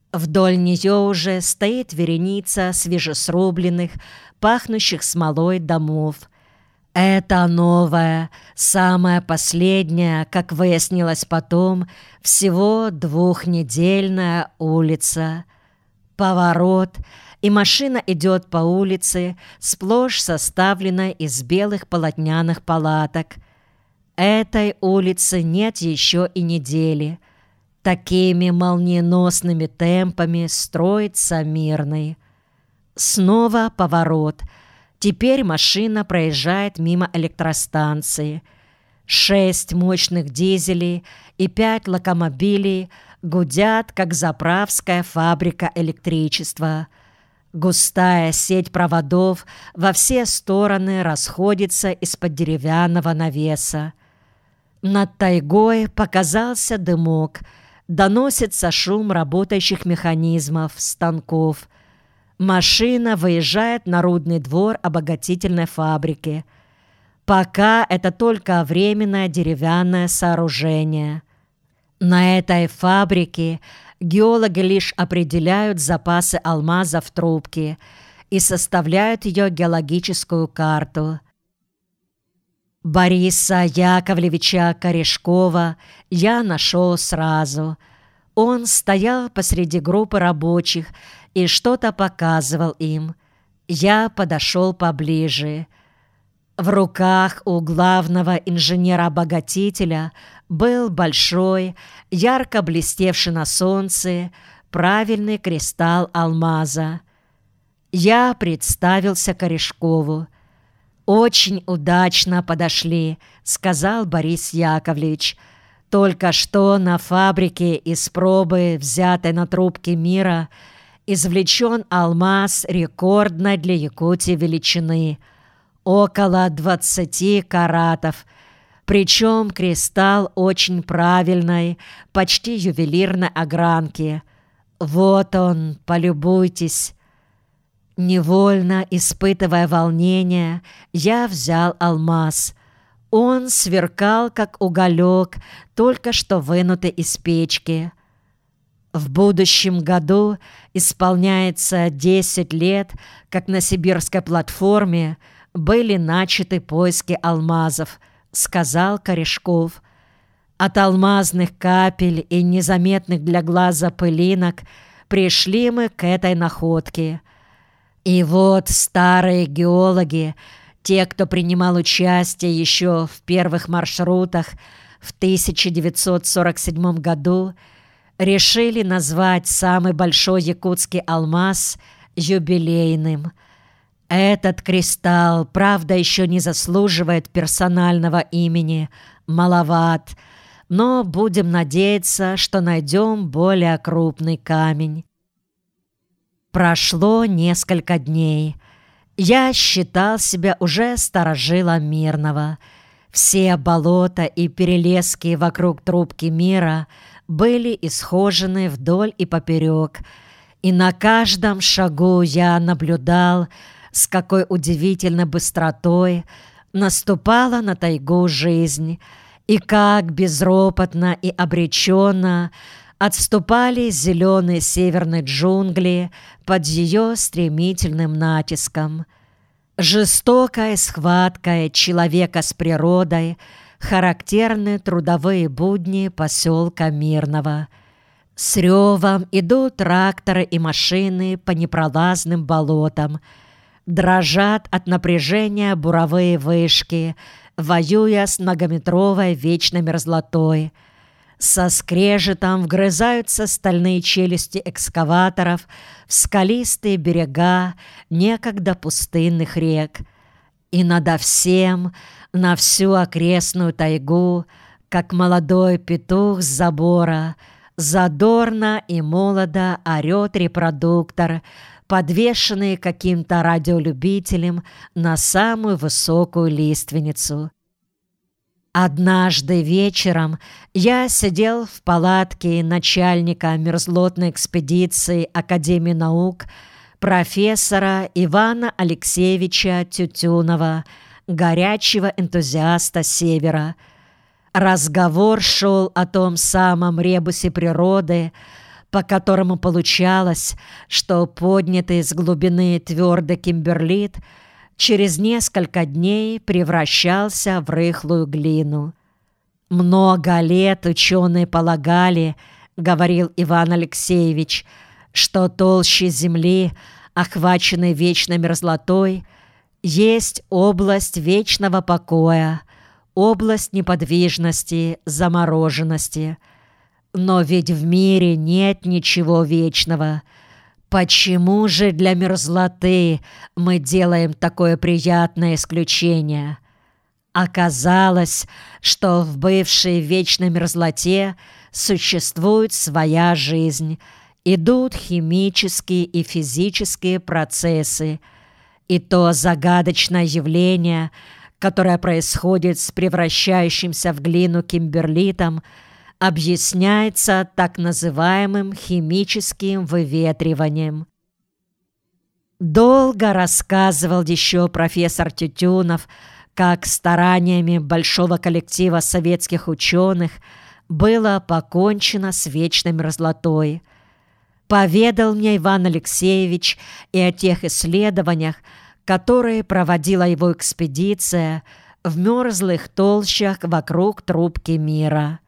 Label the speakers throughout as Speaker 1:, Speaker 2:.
Speaker 1: Вдоль нее уже стоит вереница свежесрубленных, пахнущих смолой домов. Это новая, самая последняя, как выяснилось потом, всего двухнедельная улица. Поворот, и машина идет по улице, сплошь составленной из белых полотняных палаток. Этой улицы нет еще и недели. Такими молниеносными темпами строится Мирный. Снова поворот. Теперь машина проезжает мимо электростанции. 6 мощных дизелей и 5 локомобилей гудят, как заправская фабрика электричества. Густая сеть проводов во все стороны расходится из-под деревянного навеса. Над тайгой показался дымок, доносится шум работающих механизмов, станков. Машина выезжает на рудный двор обогатительной фабрики. Пока это только временное деревянное сооружение. На этой фабрике геологи лишь определяют запасы алмаза в трубке и составляют ее геологическую карту. Бориса Яковлевича Корешкова я нашел сразу. Он стоял посреди группы рабочих и что-то показывал им. Я подошел поближе. В руках у главного инженера-обогатителя был большой, ярко блестевший на солнце, правильный кристалл алмаза. Я представился Корешкову. «Очень удачно подошли», — сказал Борис Яковлевич. «Только что на фабрике из пробы, взятой на трубке мира, извлечен алмаз рекордной для Якутии величины — около 20 каратов. Причем кристалл очень правильной, почти ювелирной огранки. Вот он, полюбуйтесь». Невольно испытывая волнение, я взял алмаз. Он сверкал, как уголек, только что вынутый из печки. В будущем году исполняется 10 лет, как на сибирской платформе были начаты поиски алмазов, сказал Корешков. От алмазных капель и незаметных для глаза пылинок пришли мы к этой находке. И вот старые геологи, те, кто принимал участие еще в первых маршрутах в 1947 году, решили назвать самый большой якутский алмаз юбилейным. Этот кристалл, правда, еще не заслуживает персонального имени, маловат, но будем надеяться, что найдем более крупный камень. Прошло несколько дней. Я считал себя уже старожилом Мирного. Все болота и перелески вокруг трубки мира были исхожены вдоль и поперек, и на каждом шагу я наблюдал, с какой удивительной быстротой наступала на тайгу жизнь, и как безропотно и обреченно отступали зеленые северные джунгли под ее стремительным натиском. Жестокой схваткой человека с природой характерны трудовые будни поселка Мирного. С ревом идут тракторы и машины по непролазным болотам. Дрожат от напряжения буровые вышки, воюя с многометровой вечной мерзлотой. Со скрежетом вгрызаются стальные челюсти экскаваторов в скалистые берега некогда пустынных рек. И надо всем, на всю окрестную тайгу, как молодой петух с забора, задорно и молодо орет репродуктор, подвешенный каким-то радиолюбителем на самую высокую лиственницу. Однажды вечером я сидел в палатке начальника мерзлотной экспедиции Академии наук профессора Ивана Алексеевича Тютюнова, горячего энтузиаста Севера. Разговор шел о том самом ребусе природы, по которому получалось, что поднятый с глубины твердый кимберлит через несколько дней превращался в рыхлую глину. «Много лет ученые полагали, — говорил Иван Алексеевич, — что толщи земли, охваченной вечной мерзлотой, есть область вечного покоя, область неподвижности, замороженности. Но ведь в мире нет ничего вечного. Почему же для мерзлоты мы делаем такое приятное исключение?» Оказалось, что в бывшей вечной мерзлоте существует своя жизнь, идут химические и физические процессы, и то загадочное явление, которое происходит с превращающимся в глину кимберлитом, объясняется так называемым химическим выветриванием. Долго рассказывал еще профессор Тютюнов, как стараниями большого коллектива советских ученых было покончено с вечной мерзлотой. Поведал мне Иван Алексеевич и о тех исследованиях, которые проводила его экспедиция в мерзлых толщах вокруг трубки мира.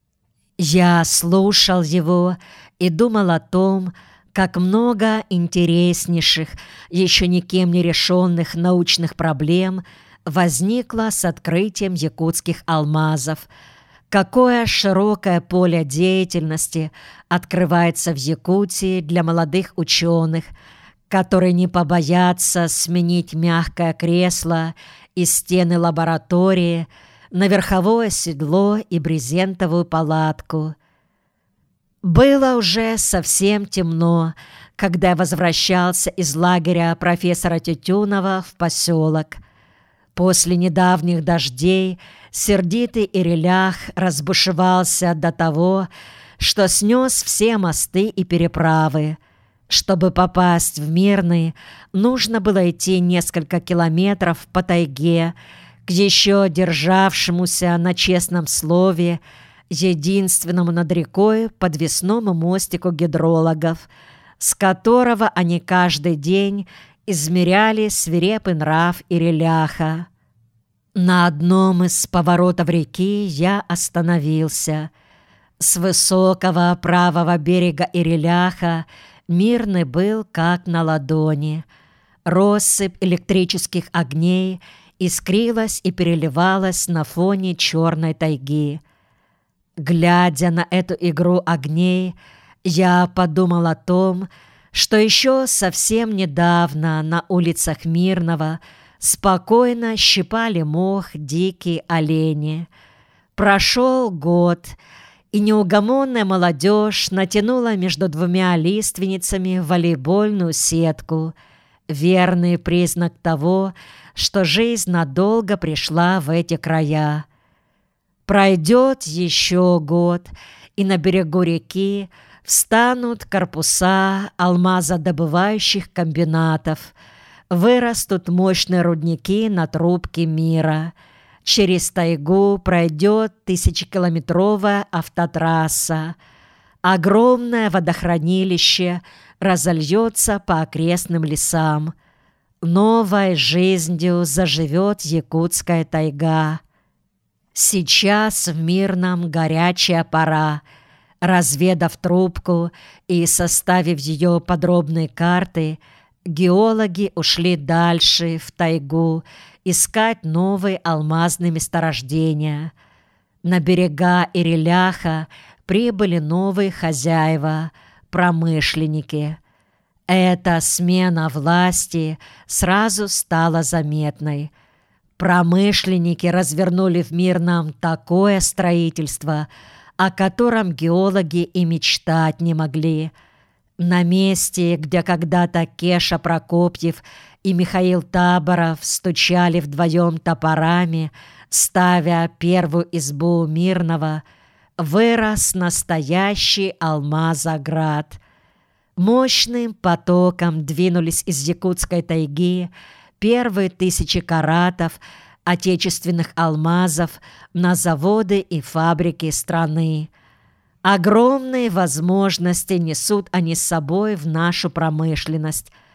Speaker 1: Я слушал его и думал о том, как много интереснейших, еще никем не решенных научных проблем возникло с открытием якутских алмазов, какое широкое поле деятельности открывается в Якутии для молодых ученых, которые не побоятся сменить мягкое кресло и стены лаборатории на верховое седло и брезентовую палатку. Было уже совсем темно, когда я возвращался из лагеря профессора Тютюнова в поселок. После недавних дождей сердитый Ирелях разбушевался до того, что снес все мосты и переправы. Чтобы попасть в Мирный, нужно было идти несколько километров по тайге к еще державшемуся на честном слове единственному над рекой подвесному мостику гидрологов, с которого они каждый день измеряли свирепый нрав Иреляха. На одном из поворотов реки я остановился. С высокого правого берега Иреляха Мирный был как на ладони. Россыпь электрических огней искрилась и переливалась на фоне черной тайги. Глядя на эту игру огней, я подумал о том, что еще совсем недавно на улицах Мирного спокойно щипали мох дикие олени. Прошел год, и неугомонная молодежь натянула между двумя лиственницами волейбольную сетку, верный признак того, что жизнь надолго пришла в эти края. Пройдет еще год, и на берегу реки встанут корпуса алмазодобывающих комбинатов, вырастут мощные рудники на трубке мира. Через тайгу пройдет тысячекилометровая автотрасса. Огромное водохранилище разольется по окрестным лесам. Новой жизнью заживет якутская тайга. Сейчас в Мирном горячая пора. Разведав трубку и составив ее подробные карты, геологи ушли дальше, в тайгу, искать новые алмазные месторождения. На берега Иреляха прибыли новые хозяева, промышленники. Эта смена власти сразу стала заметной. Промышленники развернули в Мирном такое строительство, о котором геологи и мечтать не могли. На месте, где когда-то Кеша Прокопьев и Михаил Таборов стучали вдвоем топорами, ставя первую избу Мирного, вырос настоящий алмазоград. Мощным потоком двинулись из якутской тайги первые 1000 каратов отечественных алмазов на заводы и фабрики страны. Огромные возможности несут они с собой в нашу промышленность.